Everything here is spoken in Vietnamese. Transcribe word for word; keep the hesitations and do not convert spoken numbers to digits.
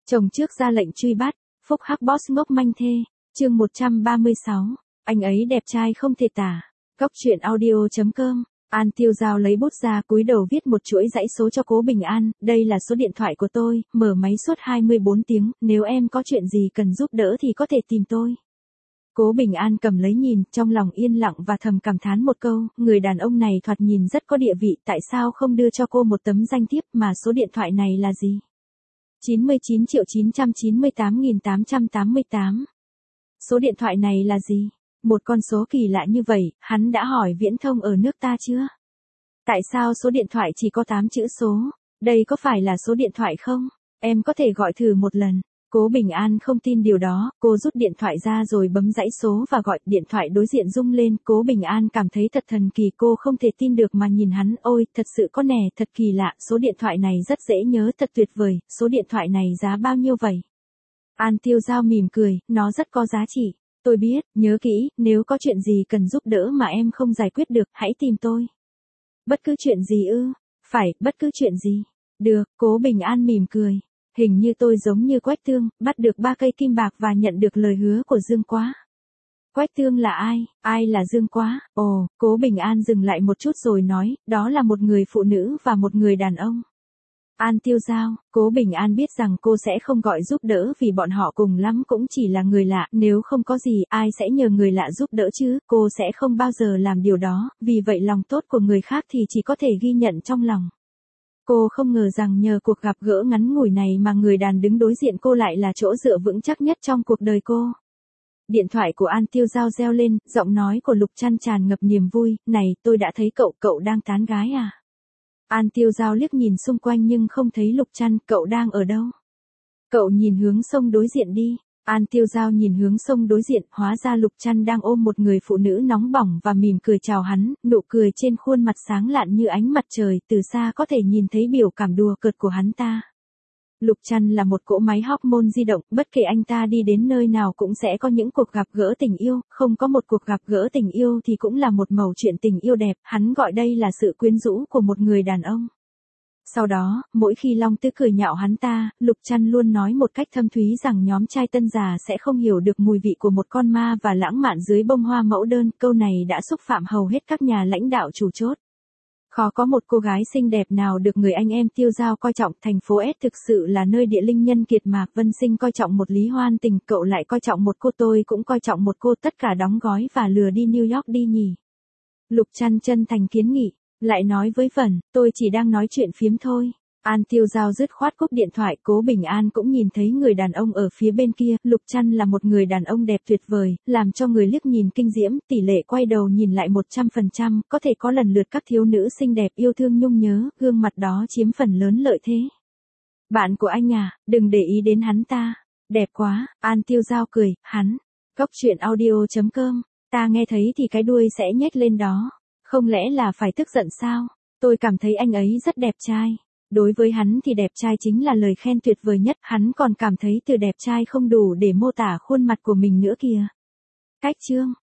Chồng trước ra lệnh truy bắt, phúc hắc boss ngốc manh thê, chương một trăm ba mươi sáu, anh ấy đẹp trai không thể tả. Góc truyện audio chấm com. An Tiêu Giao lấy bút ra cúi đầu viết một chuỗi dãy số cho Cố Bình An, đây là số điện thoại của tôi, mở máy suốt hai mươi bốn tiếng, nếu em có chuyện gì cần giúp đỡ thì có thể tìm tôi. Cố Bình An cầm lấy nhìn, trong lòng yên lặng và thầm cảm thán một câu, người đàn ông này thoạt nhìn rất có địa vị, tại sao không đưa cho cô một tấm danh thiếp mà số điện thoại này là gì? chín mươi chín triệu chín trăm chín mươi tám nghìn tám trăm tám mươi tám. Số điện thoại này là gì? Một con số kỳ lạ như vậy, hắn đã hỏi Viễn Thông ở nước ta chưa? Tại sao số điện thoại chỉ có tám chữ số? Đây có phải là số điện thoại không? Em có thể gọi thử một lần. Cố Bình An không tin điều đó, cô rút điện thoại ra rồi bấm dãy số và gọi, điện thoại đối diện rung lên, Cố Bình An cảm thấy thật thần kỳ, cô không thể tin được mà nhìn hắn, ôi, thật sự có nè, thật kỳ lạ, số điện thoại này rất dễ nhớ, thật tuyệt vời, số điện thoại này giá bao nhiêu vậy? An Tiêu Giao mỉm cười, nó rất có giá trị, tôi biết, nhớ kỹ, nếu có chuyện gì cần giúp đỡ mà em không giải quyết được, hãy tìm tôi. Bất cứ chuyện gì ư? Phải, bất cứ chuyện gì. Được, Cố Bình An mỉm cười. Hình như tôi giống như Quách Tương, bắt được ba cây kim bạc và nhận được lời hứa của Dương Quá. Quách Tương là ai? Ai là Dương Quá? Ồ, Cố Bình An dừng lại một chút rồi nói, đó là một người phụ nữ và một người đàn ông. An Tiêu Giao, Cố Bình An biết rằng cô sẽ không gọi giúp đỡ vì bọn họ cùng lắm cũng chỉ là người lạ, nếu không có gì, ai sẽ nhờ người lạ giúp đỡ chứ, cô sẽ không bao giờ làm điều đó, vì vậy lòng tốt của người khác thì chỉ có thể ghi nhận trong lòng. Cô không ngờ rằng nhờ cuộc gặp gỡ ngắn ngủi này mà người đàn đứng đối diện cô lại là chỗ dựa vững chắc nhất trong cuộc đời cô. Điện thoại của An Tiêu Giao reo lên, giọng nói của Lục Trăn tràn ngập niềm vui, này, tôi đã thấy cậu, cậu đang tán gái à? An Tiêu Giao liếc nhìn xung quanh nhưng không thấy Lục Trăn, cậu đang ở đâu? Cậu nhìn hướng sông đối diện đi. An Tiêu Giao nhìn hướng sông đối diện, hóa ra Lục Trăn đang ôm một người phụ nữ nóng bỏng và mỉm cười chào hắn, nụ cười trên khuôn mặt sáng lạn như ánh mặt trời, từ xa có thể nhìn thấy biểu cảm đùa cợt của hắn ta. Lục Trăn là một cỗ máy hormone di động, bất kể anh ta đi đến nơi nào cũng sẽ có những cuộc gặp gỡ tình yêu, không có một cuộc gặp gỡ tình yêu thì cũng là một mẩu chuyện tình yêu đẹp, hắn gọi đây là sự quyến rũ của một người đàn ông. Sau đó, mỗi khi Long Tứ cười nhạo hắn ta, Lục Trăn luôn nói một cách thâm thúy rằng nhóm trai tân già sẽ không hiểu được mùi vị của một con ma và lãng mạn dưới bông hoa mẫu đơn, câu này đã xúc phạm hầu hết các nhà lãnh đạo chủ chốt. Khó có một cô gái xinh đẹp nào được người anh em Tiêu Giao coi trọng, thành phố S thực sự là nơi địa linh nhân kiệt, Mạc Vân Sinh coi trọng một Lý Hoan Tình, cậu lại coi trọng một cô, tôi cũng coi trọng một cô, tất cả đóng gói và lừa đi New York đi nhỉ. Lục Trăn chân thành kiến nghị. Lại nói với Vân, tôi chỉ đang nói chuyện phiếm thôi. An Tiêu Giao dứt khoát cúp điện thoại, Cố Bình An cũng nhìn thấy người đàn ông ở phía bên kia, Lục Trăn là một người đàn ông đẹp tuyệt vời, làm cho người liếc nhìn kinh diễm, tỷ lệ quay đầu nhìn lại một trăm phần trăm, có thể có lần lượt các thiếu nữ xinh đẹp yêu thương nhung nhớ, gương mặt đó chiếm phần lớn lợi thế. Bạn của anh à, đừng để ý đến hắn ta. Đẹp quá, An Tiêu Giao cười, hắn. Góc truyện audio chấm com, ta nghe thấy thì cái đuôi sẽ nhếch lên đó. Không lẽ là phải tức giận sao? Tôi cảm thấy anh ấy rất đẹp trai. Đối với hắn thì đẹp trai chính là lời khen tuyệt vời nhất, hắn còn cảm thấy từ đẹp trai không đủ để mô tả khuôn mặt của mình nữa kìa. Cách chương